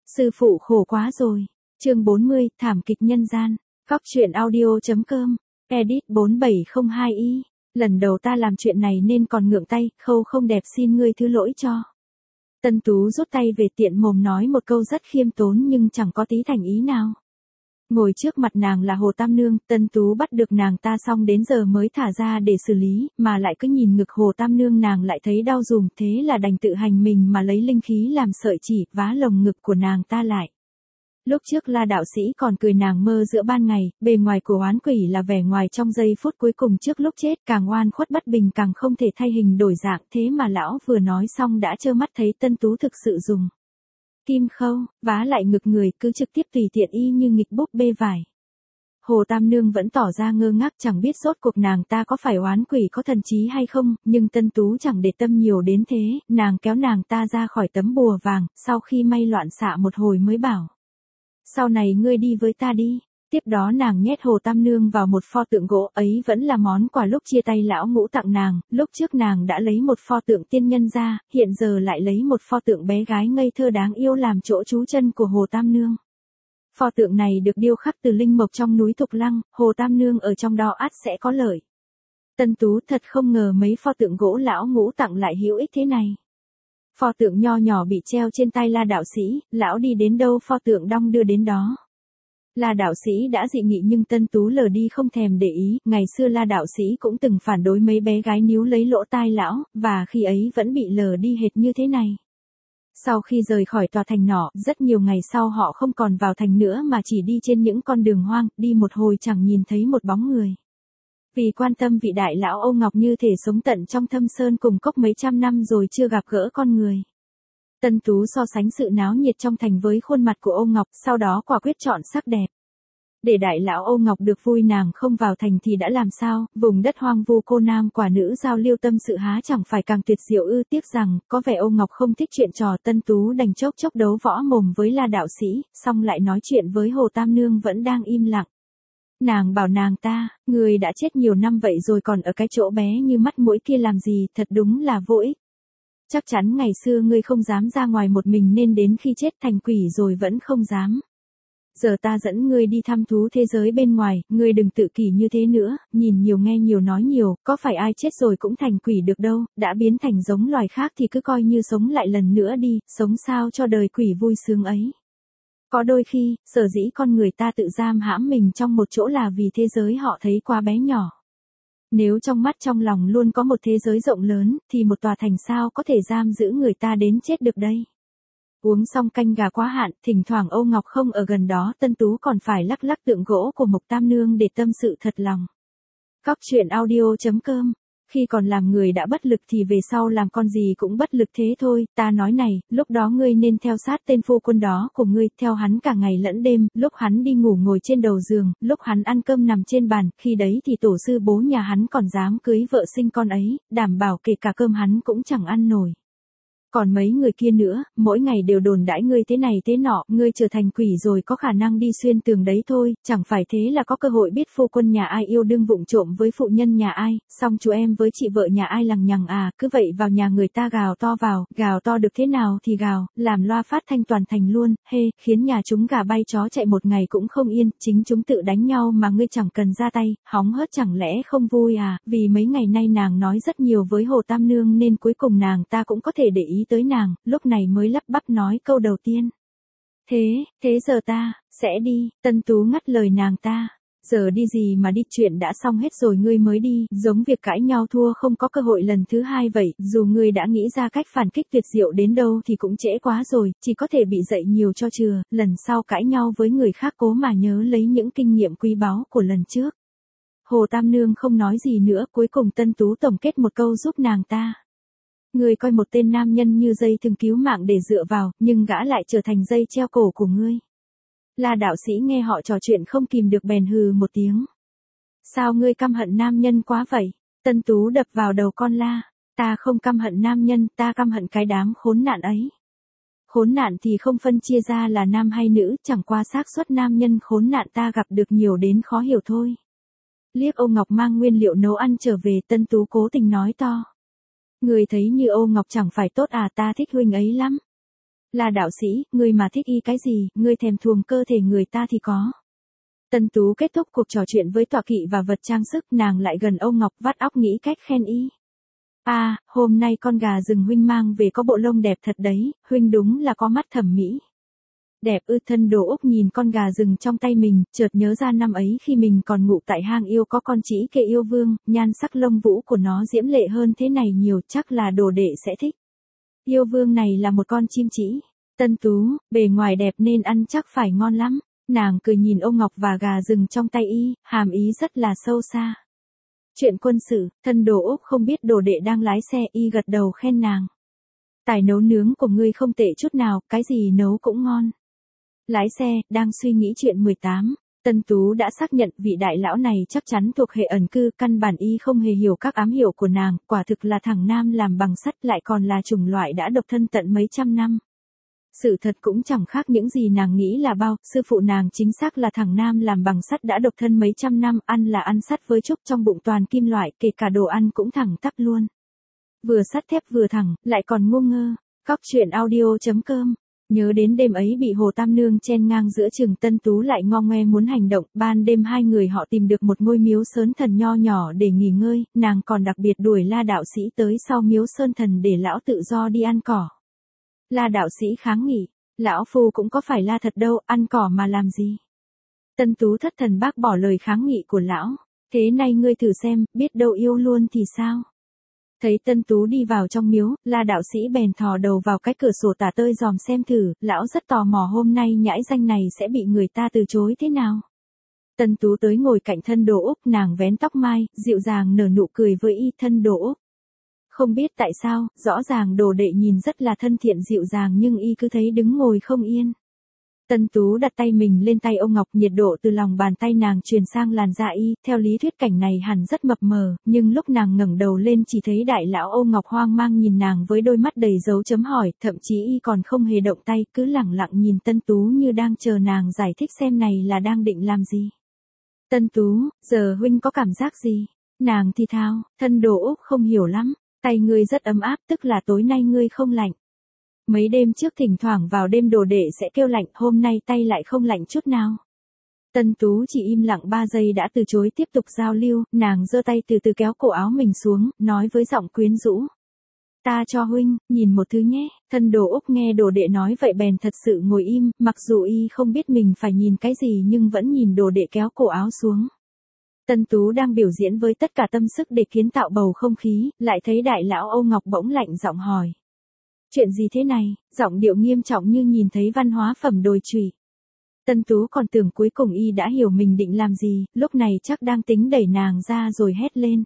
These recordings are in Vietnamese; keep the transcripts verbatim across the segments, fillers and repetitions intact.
Sư phụ khổ quá rồi. Chương bốn mươi, thảm kịch nhân gian. Góc truyện audio.com. Edit bốn bảy không hai y. Lần đầu ta làm chuyện này nên còn ngượng tay, Khâu không đẹp xin ngươi thứ lỗi cho. Tân Tú rút tay về tiện mồm nói một câu rất khiêm tốn nhưng chẳng có tí thành ý nào. Ngồi trước mặt nàng là Hồ Tam Nương, Tân Tú bắt được nàng ta xong đến giờ mới thả ra để xử lý, mà lại cứ nhìn ngực Hồ Tam Nương nàng lại thấy đau dùm, thế là đành tự hành mình mà lấy linh khí làm sợi chỉ, vá lồng ngực của nàng ta lại. Lúc trước La đạo sĩ còn cười nàng mơ giữa ban ngày, bề ngoài của oán quỷ là vẻ ngoài trong giây phút cuối cùng trước lúc chết, càng oan khuất bất bình càng không thể thay hình đổi dạng, thế mà lão vừa nói xong đã trơ mắt thấy Tân Tú thực sự dùng kim khâu, vá lại ngực người, cứ trực tiếp tùy tiện y như nghịch búp bê vải. Hồ Tam Nương vẫn tỏ ra ngơ ngác chẳng biết rốt cuộc nàng ta có phải oán quỷ có thần trí hay không, nhưng Tân Tú chẳng để tâm nhiều đến thế, nàng kéo nàng ta ra khỏi tấm bùa vàng, sau khi may loạn xạ một hồi mới bảo. Sau này ngươi đi với ta đi. Tiếp đó nàng nhét Hồ Tam Nương vào một pho tượng gỗ, ấy vẫn là món quà lúc chia tay lão ngũ tặng nàng, lúc trước nàng đã lấy một pho tượng tiên nhân ra, hiện giờ lại lấy một pho tượng bé gái ngây thơ đáng yêu làm chỗ trú chân của Hồ Tam Nương. Pho tượng này được điêu khắc từ linh mộc trong núi Thục Lăng, Hồ Tam Nương ở trong đó ắt sẽ có lợi. Tân Tú thật không ngờ mấy pho tượng gỗ lão ngũ tặng lại hữu ích thế này. Pho tượng nho nhỏ bị treo trên tay La đạo sĩ, lão đi đến đâu pho tượng đong đưa đến đó. La đạo sĩ đã dị nghị nhưng Tân Tú lờ đi không thèm để ý, ngày xưa La đạo sĩ cũng từng phản đối mấy bé gái níu lấy lỗ tai lão, và khi ấy vẫn bị lờ đi hệt như thế này. Sau khi rời khỏi tòa thành nọ, rất nhiều ngày sau họ không còn vào thành nữa mà chỉ đi trên những con đường hoang, đi một hồi chẳng nhìn thấy một bóng người. Vì quan tâm vị đại lão Âu Ngọc như thể sống tận trong thâm sơn cùng cốc mấy trăm năm rồi chưa gặp gỡ con người. Tân Tú so sánh sự náo nhiệt trong thành với khuôn mặt của Âu Ngọc, sau đó quả quyết chọn sắc đẹp. Để đại lão Âu Ngọc được vui nàng không vào thành thì đã làm sao, vùng đất hoang vu cô nam quả nữ giao lưu tâm sự há chẳng phải càng tuyệt diệu ư. Tiếc rằng, có vẻ Âu Ngọc không thích chuyện trò, Tân Tú đành chốc chốc đấu võ mồm với La đạo sĩ, xong lại nói chuyện với Hồ Tam Nương vẫn đang im lặng. Nàng bảo nàng ta, người đã chết nhiều năm vậy rồi còn ở cái chỗ bé như mắt mũi kia làm gì, thật đúng là vô ích. Chắc chắn ngày xưa ngươi không dám ra ngoài một mình nên đến khi chết thành quỷ rồi vẫn không dám. Giờ ta dẫn ngươi đi thăm thú thế giới bên ngoài, ngươi đừng tự kỷ như thế nữa, nhìn nhiều nghe nhiều nói nhiều, có phải ai chết rồi cũng thành quỷ được đâu, đã biến thành giống loài khác thì cứ coi như sống lại lần nữa đi, sống sao cho đời quỷ vui sướng ấy. Có đôi khi, sở dĩ con người ta tự giam hãm mình trong một chỗ là vì thế giới họ thấy quá bé nhỏ. Nếu trong mắt trong lòng luôn có một thế giới rộng lớn, thì một tòa thành sao có thể giam giữ người ta đến chết được đây. Uống xong canh gà quá hạn, thỉnh thoảng Âu Ngọc không ở gần đó, Tân Tú còn phải lắc lắc tượng gỗ của Mộc Tam Nương để tâm sự thật lòng. Góc truyện audio.com. Khi còn làm người đã bất lực thì về sau làm con gì cũng bất lực thế thôi, ta nói này, lúc đó ngươi nên theo sát tên phu quân đó của ngươi, theo hắn cả ngày lẫn đêm, lúc hắn đi ngủ ngồi trên đầu giường, lúc hắn ăn cơm nằm trên bàn, khi đấy thì tổ sư bố nhà hắn còn dám cưới vợ sinh con ấy, đảm bảo kể cả cơm hắn cũng chẳng ăn nổi. Còn mấy người kia nữa, mỗi ngày đều đồn đãi ngươi thế này thế nọ, ngươi trở thành quỷ rồi có khả năng đi xuyên tường đấy thôi, chẳng phải thế là có cơ hội biết phu quân nhà ai yêu đương vụng trộm với phụ nhân nhà ai, xong chú em với chị vợ nhà ai lằng nhằng à, cứ vậy vào nhà người ta gào to vào, gào to được thế nào thì gào, làm loa phát thanh toàn thành luôn, hê, khiến nhà chúng gà bay chó chạy một ngày cũng không yên, chính chúng tự đánh nhau mà ngươi chẳng cần ra tay, hóng hớt chẳng lẽ không vui à, vì mấy ngày nay nàng nói rất nhiều với Hồ Tam Nương nên cuối cùng nàng ta cũng có thể để ý tới nàng, lúc này mới lắp bắp nói câu đầu tiên. Thế, thế giờ ta, sẽ đi, Tân Tú ngắt lời nàng ta. Giờ đi gì mà đi, chuyện đã xong hết rồi ngươi mới đi, giống việc cãi nhau thua không có cơ hội lần thứ hai vậy, dù ngươi đã nghĩ ra cách phản kích tuyệt diệu đến đâu thì cũng trễ quá rồi, chỉ có thể bị dạy nhiều cho chừa, lần sau cãi nhau với người khác cố mà nhớ lấy những kinh nghiệm quý báu của lần trước. Hồ Tam Nương không nói gì nữa, cuối cùng Tân Tú tổng kết một câu giúp nàng ta. Ngươi coi một tên nam nhân như dây thừng cứu mạng để dựa vào, nhưng gã lại trở thành dây treo cổ của ngươi. La đạo sĩ nghe họ trò chuyện không kìm được bèn hừ một tiếng. Sao ngươi căm hận nam nhân quá vậy? Tân Tú đập vào đầu con La. Ta không căm hận nam nhân, ta căm hận cái đám khốn nạn ấy. Khốn nạn thì không phân chia ra là nam hay nữ, chẳng qua xác suất nam nhân khốn nạn ta gặp được nhiều đến khó hiểu thôi. Liếc Âu Ngọc mang nguyên liệu nấu ăn trở về, Tân Tú cố tình nói to. Người thấy như Âu Ngọc chẳng phải tốt à, ta thích huynh ấy lắm. Là đạo sĩ, ngươi mà thích y cái gì, ngươi thèm thuồng cơ thể người ta thì có. Tân Tú kết thúc cuộc trò chuyện với tọa kỵ và vật trang sức, nàng lại gần Âu Ngọc vắt óc nghĩ cách khen y. A, à, hôm nay con gà rừng huynh mang về có bộ lông đẹp thật đấy, huynh đúng là có mắt thẩm mỹ. Đẹp ư? Thân Đồ Úc nhìn con gà rừng trong tay mình, chợt nhớ ra năm ấy khi mình còn ngủ tại hang yêu có con trĩ kê yêu vương, nhan sắc lông vũ của nó diễm lệ hơn thế này nhiều, chắc là đồ đệ sẽ thích. Yêu vương này là một con chim trĩ. Tân Tú, bề ngoài đẹp nên ăn chắc phải ngon lắm. Nàng cười nhìn Âu Ngọc và gà rừng trong tay y, hàm ý rất là sâu xa. Chuyện quân sự, thân Đồ Úc không biết đồ đệ đang lái xe, y gật đầu khen nàng. Tài nấu nướng của ngươi không tệ chút nào, cái gì nấu cũng ngon. Lái xe, đang suy nghĩ chuyện mười tám. Tân Tú đã xác nhận vị đại lão này chắc chắn thuộc hệ ẩn cư, căn bản y không hề hiểu các ám hiệu của nàng, quả thực là thằng nam làm bằng sắt, lại còn là chủng loại đã độc thân tận mấy trăm năm. Sự thật cũng chẳng khác những gì nàng nghĩ là bao, sư phụ nàng chính xác là thằng nam làm bằng sắt đã độc thân mấy trăm năm, ăn là ăn sắt với trúc, trong bụng toàn kim loại, kể cả đồ ăn cũng thẳng tắp luôn. Vừa sắt thép vừa thẳng, lại còn ngu ngơ. Cóc truyện audio chấm com. Nhớ đến đêm ấy bị Hồ Tam Nương chen ngang giữa chừng, Tân Tú lại ngo ngoe muốn hành động. Ban đêm hai người họ tìm được một ngôi miếu sơn thần nho nhỏ để nghỉ ngơi, nàng còn đặc biệt đuổi La đạo sĩ tới sau miếu sơn thần để lão tự do đi ăn cỏ. La đạo sĩ kháng nghị, lão phu cũng có phải la thật đâu, ăn cỏ mà làm gì. Tân Tú thất thần bác bỏ lời kháng nghị của lão, thế nay ngươi thử xem, biết đâu yêu luôn thì sao. Thấy Tân Tú đi vào trong miếu, La đạo sĩ bèn thò đầu vào cái cửa sổ tả tơi dòm xem thử, lão rất tò mò hôm nay nhãi danh này sẽ bị người ta từ chối thế nào. Tân Tú tới ngồi cạnh thân Đồ Úc, nàng vén tóc mai, dịu dàng nở nụ cười với y. Thân Đồ Úc. Không biết tại sao, rõ ràng đồ đệ nhìn rất là thân thiện dịu dàng nhưng y cứ thấy đứng ngồi không yên. Tân Tú đặt tay mình lên tay Âu Ngọc, nhiệt độ từ lòng bàn tay nàng truyền sang làn da y, theo lý thuyết cảnh này hẳn rất mập mờ, nhưng lúc nàng ngẩng đầu lên chỉ thấy đại lão Âu Ngọc hoang mang nhìn nàng với đôi mắt đầy dấu chấm hỏi, thậm chí y còn không hề động tay, cứ lẳng lặng nhìn Tân Tú như đang chờ nàng giải thích xem này là đang định làm gì. Tân Tú, giờ huynh có cảm giác gì? Nàng thì thào, thân Đồ Úc không hiểu lắm, tay ngươi rất ấm áp, tức là tối nay ngươi không lạnh. Mấy đêm trước thỉnh thoảng vào đêm đồ đệ sẽ kêu lạnh, hôm nay tay lại không lạnh chút nào. Tân Tú chỉ im lặng ba giây đã từ chối tiếp tục giao lưu, nàng giơ tay từ từ kéo cổ áo mình xuống, nói với giọng quyến rũ. Ta cho huynh, nhìn một thứ nhé. Thân Đồ Úc nghe đồ đệ nói vậy bèn thật sự ngồi im, mặc dù y không biết mình phải nhìn cái gì nhưng vẫn nhìn đồ đệ kéo cổ áo xuống. Tân Tú đang biểu diễn với tất cả tâm sức để kiến tạo bầu không khí, lại thấy đại lão Âu Ngọc bỗng lạnh giọng hỏi. Chuyện gì thế này? Giọng điệu nghiêm trọng như nhìn thấy văn hóa phẩm đồi trụy. Tân Tú còn tưởng cuối cùng y đã hiểu mình định làm gì, lúc này chắc đang tính đẩy nàng ra rồi hét lên.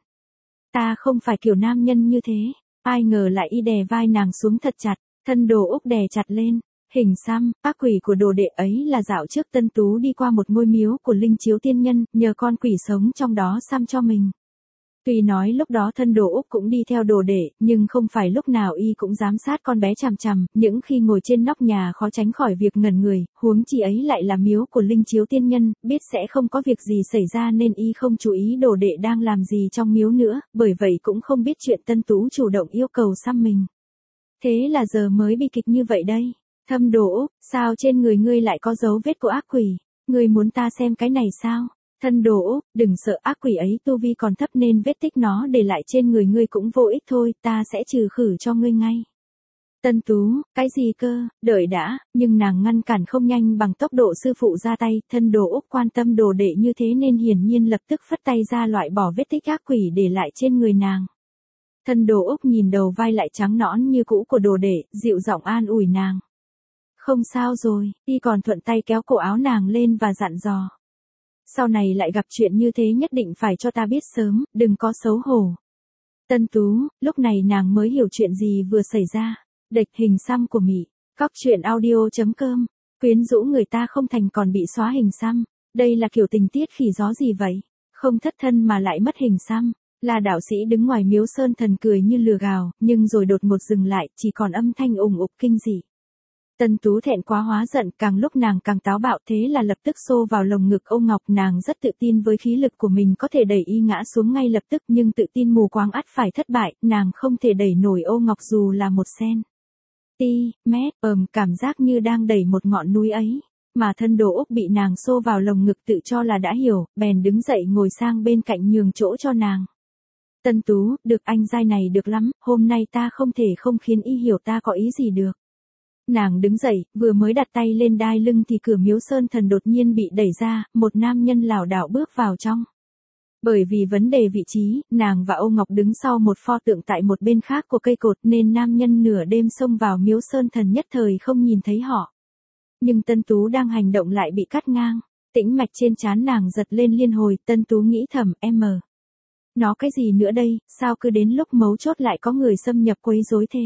Ta không phải kiểu nam nhân như thế. Ai ngờ lại y đè vai nàng xuống thật chặt, thân Đồ Úc đè chặt lên. Hình xăm, ác quỷ của đồ đệ ấy là dạo trước Tân Tú đi qua một ngôi miếu của Linh Chiếu Tiên Nhân, nhờ con quỷ sống trong đó xăm cho mình. Tuy nói lúc đó thân Đồ Úc cũng đi theo đồ đệ, nhưng không phải lúc nào y cũng giám sát con bé chằm chằm, những khi ngồi trên nóc nhà khó tránh khỏi việc ngẩn người, huống chi ấy lại là miếu của Linh Chiếu Tiên Nhân, biết sẽ không có việc gì xảy ra nên y không chú ý đồ đệ đang làm gì trong miếu nữa, bởi vậy cũng không biết chuyện Tân Tú chủ động yêu cầu xăm mình. Thế là giờ mới bi kịch như vậy đây. Thâm Đồ Úc, sao trên người ngươi lại có dấu vết của ác quỷ? Ngươi muốn ta xem cái này sao? Thân Đồ Úc, đừng sợ, ác quỷ ấy tu vi còn thấp nên vết tích nó để lại trên người ngươi cũng vô ích thôi, ta sẽ trừ khử cho ngươi ngay. Tân Tú, cái gì cơ, đợi đã, nhưng nàng ngăn cản không nhanh bằng tốc độ sư phụ ra tay, thân Đồ Úc quan tâm đồ đệ như thế nên hiển nhiên lập tức phất tay ra loại bỏ vết tích ác quỷ để lại trên người nàng. Thân Đồ Úc nhìn đầu vai lại trắng nõn như cũ của đồ đệ, dịu giọng an ủi nàng. Không sao rồi, y còn thuận tay kéo cổ áo nàng lên và dặn dò. Sau này lại gặp chuyện như thế nhất định phải cho ta biết sớm, đừng có xấu hổ. Tân Tú, lúc này nàng mới hiểu chuyện gì vừa xảy ra. Đệch hình xăm của Mị. Cóc truyện audio chấm com. Quyến rũ người ta không thành còn bị xóa hình xăm. Đây là kiểu tình tiết khỉ gió gì vậy? Không thất thân mà lại mất hình xăm. Là đạo sĩ đứng ngoài miếu sơn thần cười như lừa gào, nhưng rồi đột ngột dừng lại, chỉ còn âm thanh ùng ục kinh dị. Tân Tú thẹn quá hóa giận, càng lúc nàng càng táo bạo, thế là lập tức xô vào lồng ngực Âu Ngọc. Nàng rất tự tin với khí lực của mình có thể đẩy y ngã xuống ngay lập tức, nhưng tự tin mù quáng ắt phải thất bại, nàng không thể đẩy nổi Âu Ngọc dù là một sen. ti, mét, ờm, cảm giác như đang đẩy một ngọn núi ấy. Mà thân Đồ Úc bị nàng xô vào lồng ngực tự cho là đã hiểu, bèn đứng dậy ngồi sang bên cạnh nhường chỗ cho nàng. Tân Tú, được anh giai này được lắm, hôm nay ta không thể không khiến y hiểu ta có ý gì được. Nàng đứng dậy, vừa mới đặt tay lên đai lưng thì cửa miếu sơn thần đột nhiên bị đẩy ra, một nam nhân lảo đảo bước vào trong. Bởi vì vấn đề vị trí, nàng và Âu Ngọc đứng sau một pho tượng tại một bên khác của cây cột nên nam nhân nửa đêm xông vào miếu sơn thần nhất thời không nhìn thấy họ. Nhưng Tân Tú đang hành động lại bị cắt ngang, tĩnh mạch trên trán nàng giật lên liên hồi, Tân Tú nghĩ thầm, em mờ. Nó cái gì nữa đây, sao cứ đến lúc mấu chốt lại có người xâm nhập quấy rối thế?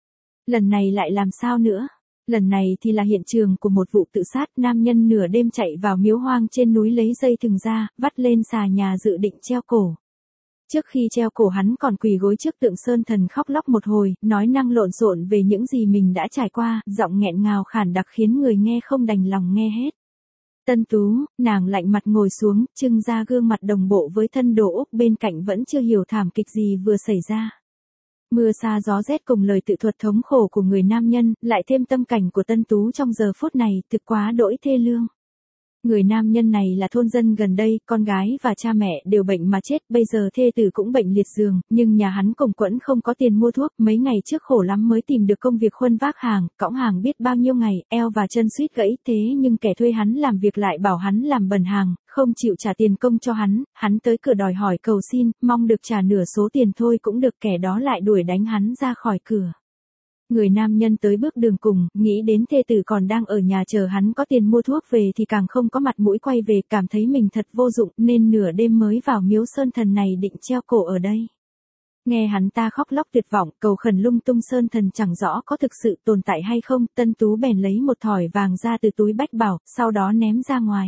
Lần này lại làm sao nữa? Lần này thì là hiện trường của một vụ tự sát, nam nhân nửa đêm chạy vào miếu hoang trên núi lấy dây thừng ra, vắt lên xà nhà dự định treo cổ. Trước khi treo cổ hắn còn quỳ gối trước tượng sơn thần khóc lóc một hồi, nói năng lộn xộn về những gì mình đã trải qua, giọng nghẹn ngào khản đặc khiến người nghe không đành lòng nghe hết. Tân Tú, nàng lạnh mặt ngồi xuống, trưng ra gương mặt đồng bộ với thân Đồ Úc bên cạnh vẫn chưa hiểu thảm kịch gì vừa xảy ra. Mưa sa gió rét cùng lời tự thuật thống khổ của người nam nhân, lại thêm tâm cảnh của Tân Tú trong giờ phút này, thực quá đỗi thê lương. Người nam nhân này là thôn dân gần đây, con gái và cha mẹ đều bệnh mà chết, bây giờ thê tử cũng bệnh liệt giường, nhưng nhà hắn cùng quẫn không có tiền mua thuốc, mấy ngày trước khổ lắm mới tìm được công việc khuân vác hàng, cõng hàng biết bao nhiêu ngày, eo và chân suýt gãy, thế nhưng kẻ thuê hắn làm việc lại bảo hắn làm bần hàng, không chịu trả tiền công cho hắn, hắn tới cửa đòi hỏi cầu xin, mong được trả nửa số tiền thôi cũng được, kẻ đó lại đuổi đánh hắn ra khỏi cửa. Người nam nhân tới bước đường cùng, nghĩ đến thê tử còn đang ở nhà chờ hắn có tiền mua thuốc về thì càng không có mặt mũi quay về, cảm thấy mình thật vô dụng nên nửa đêm mới vào miếu sơn thần này định treo cổ ở đây. Nghe hắn ta khóc lóc tuyệt vọng, cầu khẩn lung tung, sơn thần chẳng rõ có thực sự tồn tại hay không, Tân Tú bèn lấy một thỏi vàng ra từ túi bách bảo, sau đó ném ra ngoài.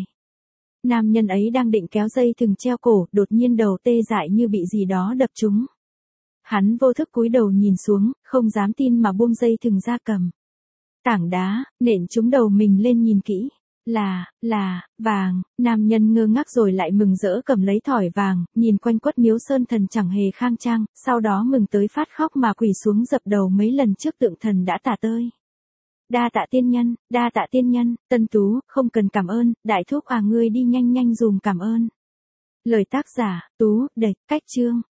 Nam nhân ấy đang định kéo dây thừng treo cổ, đột nhiên đầu tê dại như bị gì đó đập trúng. Hắn vô thức cúi đầu nhìn xuống, không dám tin mà buông dây thừng ra cầm. Tảng đá, nện trúng đầu mình lên nhìn kỹ. Là, là, vàng, nam nhân ngơ ngác rồi lại mừng rỡ cầm lấy thỏi vàng, nhìn quanh quất miếu sơn thần chẳng hề khang trang, sau đó mừng tới phát khóc mà quỳ xuống dập đầu mấy lần trước tượng thần đã tả tơi. Đa tạ tiên nhân, đa tạ tiên nhân, Tân Tú, không cần cảm ơn, đại thúc à, ngươi đi nhanh nhanh dùm cảm ơn. Lời tác giả, Tú, Đệch, cách chương.